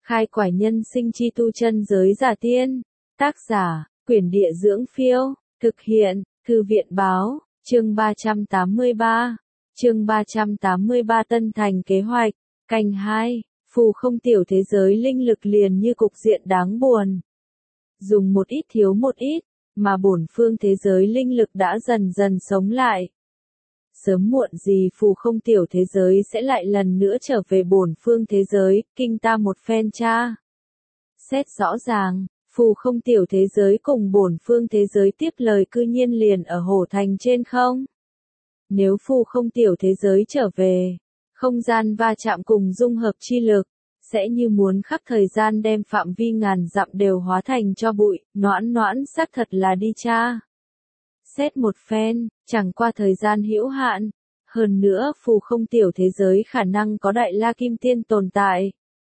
Khai quải nhân sinh chi tu chân giới giả tiên. Tác giả, Quyển Địa Dưỡng Phiêu. Thực hiện, Thư viện Báo. Chương 383. Chương 383 Tân Thành Kế Hoạch. Canh 2. Phù không tiểu thế giới linh lực liền như cục diện đáng buồn. Dùng một ít thiếu một ít, mà bổn phương thế giới linh lực đã dần dần sống lại. Sớm muộn gì phù không tiểu thế giới sẽ lại lần nữa trở về bổn phương thế giới, kinh ta một phen tra. Xét rõ ràng, phù không tiểu thế giới cùng bổn phương thế giới tiếp lời cư nhiên liền ở hổ thành trên không. Nếu phù không tiểu thế giới trở về, không gian va chạm cùng dung hợp chi lực, sẽ như muốn khắc thời gian đem phạm vi ngàn dặm đều hóa thành cho bụi, noãn xác thật là đi cha. Xét một phen, chẳng qua thời gian hữu hạn, hơn nữa phù không tiểu thế giới khả năng có đại la kim tiên tồn tại.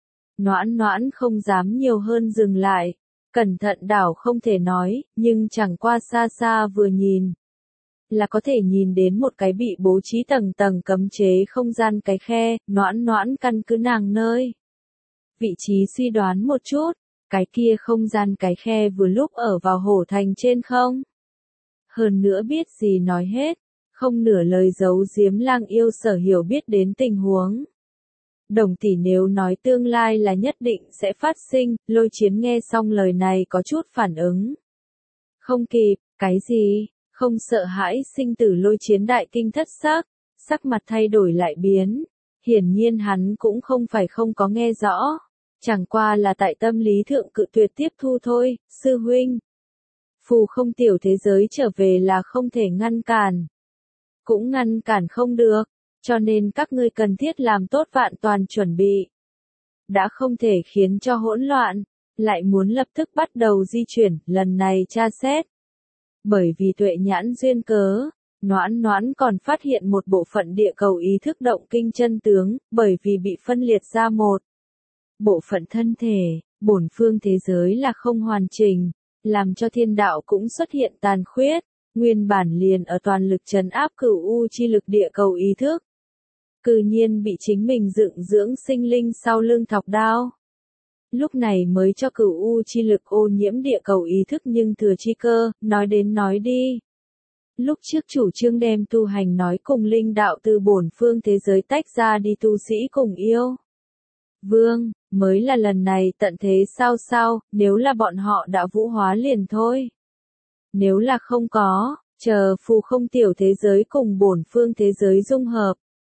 Noãn không dám nhiều hơn dừng lại, cẩn thận đảo không thể nói, nhưng chẳng qua xa xa vừa nhìn, là có thể nhìn đến một cái bị bố trí tầng tầng cấm chế không gian cái khe, noãn căn cứ nàng nơi. Vị trí suy đoán một chút, cái kia không gian cái khe vừa lúc ở vào hổ thành trên không. Hơn nữa biết gì nói hết, không nửa lời giấu giếm lang yêu sở hiểu biết đến tình huống. Đồng tỷ nếu nói tương lai là nhất định sẽ phát sinh, Lôi Chiến nghe xong lời này có chút phản ứng. Không kịp, cái gì, không sợ hãi sinh tử Lôi Chiến đại kinh thất sắc, sắc mặt thay đổi lại biến. Hiển nhiên hắn cũng không phải không có nghe rõ, chẳng qua là tại tâm lý thượng cự tuyệt tiếp thu thôi, sư huynh. Phù không tiểu thế giới trở về là không thể ngăn cản. Cũng ngăn cản không được, cho nên các ngươi cần thiết làm tốt vạn toàn chuẩn bị. Đã không thể khiến cho hỗn loạn, lại muốn lập tức bắt đầu di chuyển, lần này tra xét. Bởi vì tuệ nhãn duyên cớ, noãn còn phát hiện một bộ phận địa cầu ý thức động kinh chân tướng, bởi vì bị phân liệt ra một bộ phận thân thể, bổn phương thế giới là không hoàn chỉnh, làm cho thiên đạo cũng xuất hiện tàn khuyết, nguyên bản liền ở toàn lực trấn áp cửu u chi lực địa cầu ý thức. Cư nhiên bị chính mình dựng dưỡng sinh linh sau lưng thọc đao. Lúc này mới cho cửu u chi lực ô nhiễm địa cầu ý thức nhưng thừa chi cơ, nói đến nói đi. Lúc trước chủ trương đem tu hành nói cùng linh đạo từ bổn phương thế giới tách ra đi tu sĩ cùng yêu. Vương, mới là lần này tận thế sao, nếu là bọn họ đã vũ hóa liền thôi. Nếu là không có, chờ phù không tiểu thế giới cùng bổn phương thế giới dung hợp.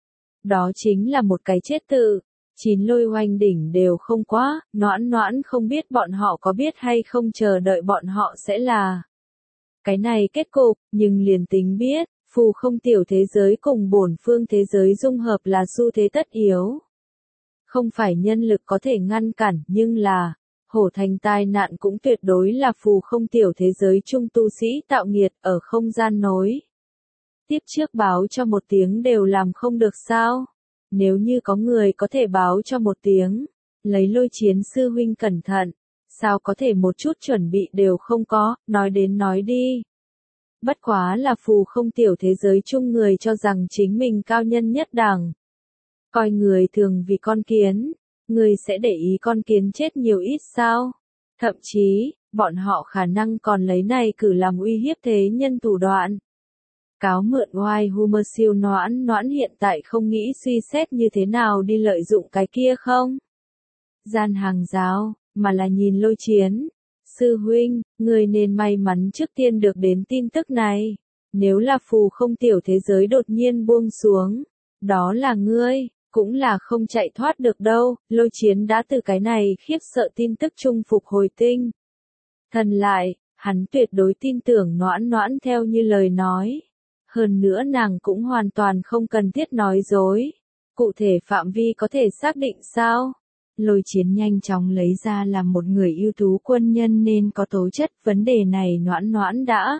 Đó chính là một cái chết tự, 9 lôi oanh đỉnh đều không quá, noãn không biết bọn họ có biết hay không chờ đợi bọn họ sẽ là. Cái này kết cục, nhưng liền tính biết, phù không tiểu thế giới cùng bổn phương thế giới dung hợp là xu thế tất yếu. Không phải nhân lực có thể ngăn cản, nhưng là, hổ thành tai nạn cũng tuyệt đối là phù không tiểu thế giới trung tu sĩ tạo nghiệt ở không gian nối. Tiếp trước báo cho một tiếng đều làm không được sao? Nếu như có người có thể báo cho một tiếng, lấy Lôi Chiến sư huynh cẩn thận, sao có thể một chút chuẩn bị đều không có, nói đến nói đi. Bất quá là phù không tiểu thế giới chung người cho rằng chính mình cao nhân nhất đẳng. Coi người thường vì con kiến, người sẽ để ý con kiến chết nhiều ít sao? Thậm chí, bọn họ khả năng còn lấy này cử làm uy hiếp thế nhân thủ đoạn. Cáo mượn oai Homer siêu noãn hiện tại không nghĩ suy xét như thế nào đi lợi dụng cái kia không? Gian hàng giáo, mà là nhìn Lôi Chiến. Sư huynh, người nên may mắn trước tiên được đến tin tức này. Nếu là phù không tiểu thế giới đột nhiên buông xuống, đó là ngươi, cũng là không chạy thoát được đâu. Lôi Chiến đã từ cái này khiếp sợ tin tức chung phục hồi tinh thần lại, hắn tuyệt đối tin tưởng noãn theo như lời nói. Hơn nữa nàng cũng hoàn toàn không cần thiết nói dối. Cụ thể phạm vi có thể xác định sao? Lôi Chiến nhanh chóng lấy ra làm một người ưu tú quân nhân nên có tố chất, vấn đề này noãn đã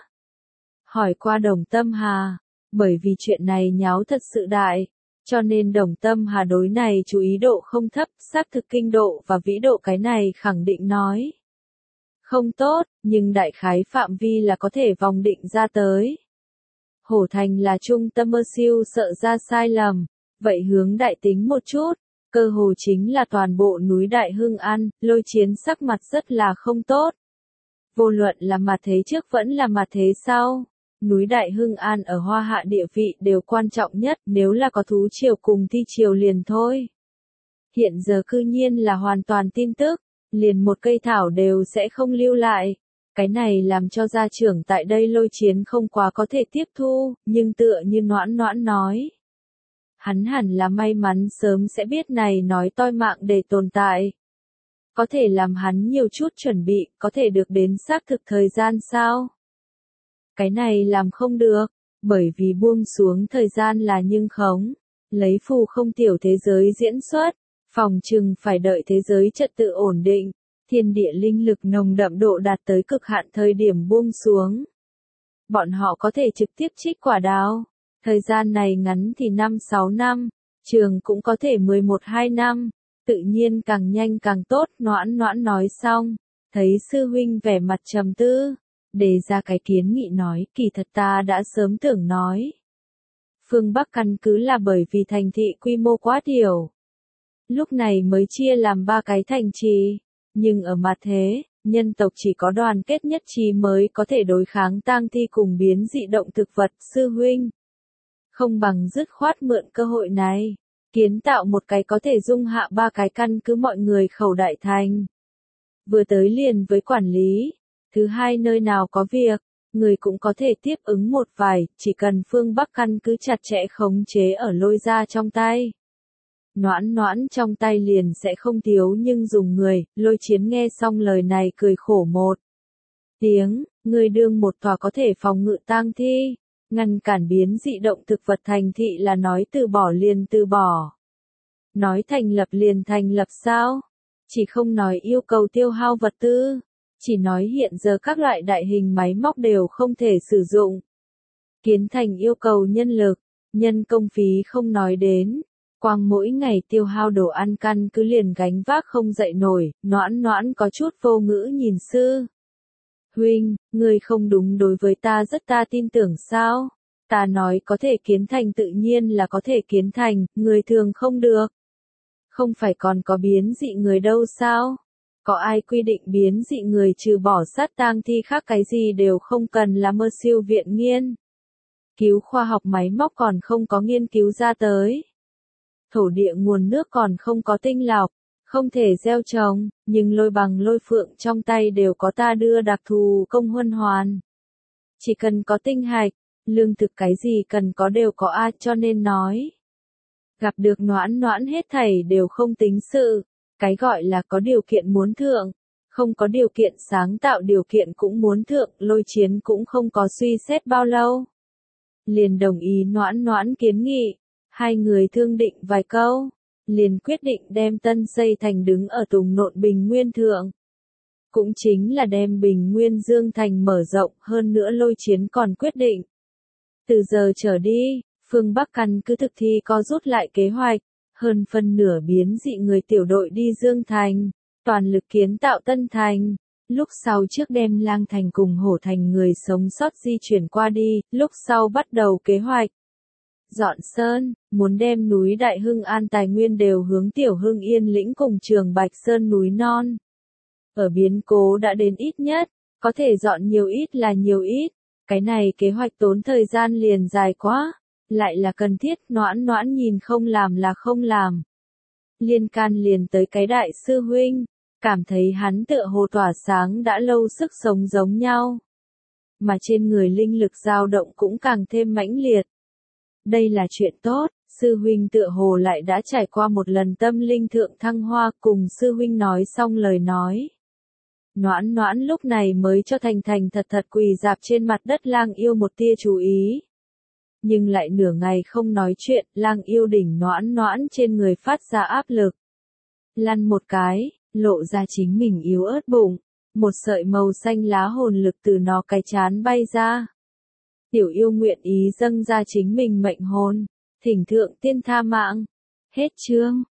hỏi qua Đồng Tâm Hà. Bởi vì chuyện này nháo thật sự đại, cho nên Đồng Tâm Hà đối này chú ý độ không thấp, xác thực kinh độ và vĩ độ cái này khẳng định nói. Không tốt, nhưng đại khái phạm vi là có thể vòng định ra tới. Hổ thành là trung tâm siêu sợ ra sai lầm, vậy hướng đại tính một chút, cơ hồ chính là toàn bộ núi Đại Hưng An, Lôi Chiến sắc mặt rất là không tốt. Vô luận là mặt thế trước vẫn là mặt thế sau, núi Đại Hưng An ở Hoa Hạ địa vị đều quan trọng nhất, nếu là có thú triều cùng thi triều liền thôi. Hiện giờ cư nhiên là hoàn toàn tin tức, liền một cây thảo đều sẽ không lưu lại. Cái này làm cho gia trưởng tại đây Lôi Chiến không quá có thể tiếp thu, nhưng tựa như Noãn Noãn nói. Hắn hẳn là may mắn sớm sẽ biết này nói toi mạng để tồn tại. Có thể làm hắn nhiều chút chuẩn bị, có thể được đến xác thực thời gian sao? Cái này làm không được, bởi vì buông xuống thời gian là nhưng khống, lấy phù không tiểu thế giới diễn xuất, phòng trừng phải đợi thế giới trật tự ổn định, thiên địa linh lực nồng đậm độ đạt tới cực hạn thời điểm buông xuống. Bọn họ có thể trực tiếp trích quả đào, thời gian này ngắn thì 5-6 năm, trường cũng có thể 11-12 năm. Tự nhiên càng nhanh càng tốt, Noãn Noãn nói xong, thấy sư huynh vẻ mặt trầm tư, đề ra cái kiến nghị nói, kỳ thật ta đã sớm tưởng nói. Phương Bắc căn cứ là bởi vì thành thị quy mô quá tiểu. Lúc này mới chia làm 3 cái thành trì, nhưng ở mặt thế, nhân tộc chỉ có đoàn kết nhất trí mới có thể đối kháng tang thi cùng biến dị động thực vật, sư huynh. Không bằng dứt khoát mượn cơ hội này. Kiến tạo một cái có thể dung hạ 3 cái căn cứ mọi người khẩu đại thành. Vừa tới liền với quản lý. Thứ hai nơi nào có việc, người cũng có thể tiếp ứng một vài, chỉ cần phương Bắc căn cứ chặt chẽ khống chế ở Lôi gia trong tay. Noãn Noãn trong tay liền sẽ không thiếu nhưng dùng người, Lôi Chiến nghe xong lời này cười khổ một tiếng, người đương một tòa có thể phòng ngự tang thi. Ngăn cản biến dị động thực vật thành thị là nói từ bỏ liền từ bỏ. Nói thành lập liền thành lập sao? Chỉ không nói yêu cầu tiêu hao vật tư. Chỉ nói hiện giờ các loại đại hình máy móc đều không thể sử dụng. Kiến thành yêu cầu nhân lực, nhân công phí không nói đến. Quang mỗi ngày tiêu hao đồ ăn căn cứ liền gánh vác không dậy nổi, Noãn Noãn có chút vô ngữ nhìn sư. Huynh, ngươi không đúng đối với ta rất ta tin tưởng sao? Ta nói có thể kiến thành tự nhiên là có thể kiến thành, người thường không được. Không phải còn có biến dị người đâu sao? Có ai quy định biến dị người trừ bỏ sát tang thi khác cái gì đều không cần là mơ siêu viện nghiên. Cứu khoa học máy móc còn không có nghiên cứu ra tới. Thổ địa nguồn nước còn không có tinh lọc. Không thể gieo trồng, nhưng Lôi Bằng Lôi Phượng trong tay đều có ta đưa đặc thù công huân hoàn. Chỉ cần có tinh hạch, lương thực cái gì cần có đều có cho nên nói. Gặp được Noãn Noãn hết thảy đều không tính sự, cái gọi là có điều kiện muốn thượng, không có điều kiện sáng tạo điều kiện cũng muốn thượng, Lôi Chiến cũng không có suy xét bao lâu. Liền đồng ý Noãn Noãn kiến nghị, hai người thương định vài câu. Liền quyết định đem tân xây thành đứng ở Tùng Nộn Bình Nguyên thượng. Cũng chính là đem Bình Nguyên Dương thành mở rộng hơn nữa Lôi Chiến còn quyết định. Từ giờ trở đi, phương Bắc căn cứ thực thi có rút lại kế hoạch, hơn phân nửa biến dị người tiểu đội đi Dương thành, toàn lực kiến tạo Tân thành. Lúc sau trước đem Lang thành cùng Hổ thành người sống sót di chuyển qua đi, lúc sau bắt đầu kế hoạch. Dọn Sơn, muốn đem núi Đại Hưng An tài nguyên đều hướng Tiểu Hưng Yên lĩnh cùng Trường Bạch Sơn núi non. Ở biến cố đã đến ít nhất, có thể dọn nhiều ít là nhiều ít, cái này kế hoạch tốn thời gian liền dài quá, lại là cần thiết, Noãn Noãn nhìn không làm là không làm. Liên can liền tới cái đại sư huynh, cảm thấy hắn tựa hồ tỏa sáng đã lâu sức sống giống nhau. Mà trên người linh lực dao động cũng càng thêm mãnh liệt. Đây là chuyện tốt, sư huynh tựa hồ lại đã trải qua một lần tâm linh thượng thăng hoa cùng sư huynh nói xong lời nói. Noãn Noãn lúc này mới cho thành thành thật thật quỳ dạp trên mặt đất Lang yêu một tia chú ý. Nhưng lại nửa ngày không nói chuyện, Lang yêu đỉnh Noãn Noãn trên người phát ra áp lực. Lăn một cái, lộ ra chính mình yếu ớt bụng, một sợi màu xanh lá hồn lực từ nó cái chán bay ra. Tiểu yêu nguyện ý dâng ra chính mình mệnh hồn, thỉnh thượng tiên tha mạng. Hết chương.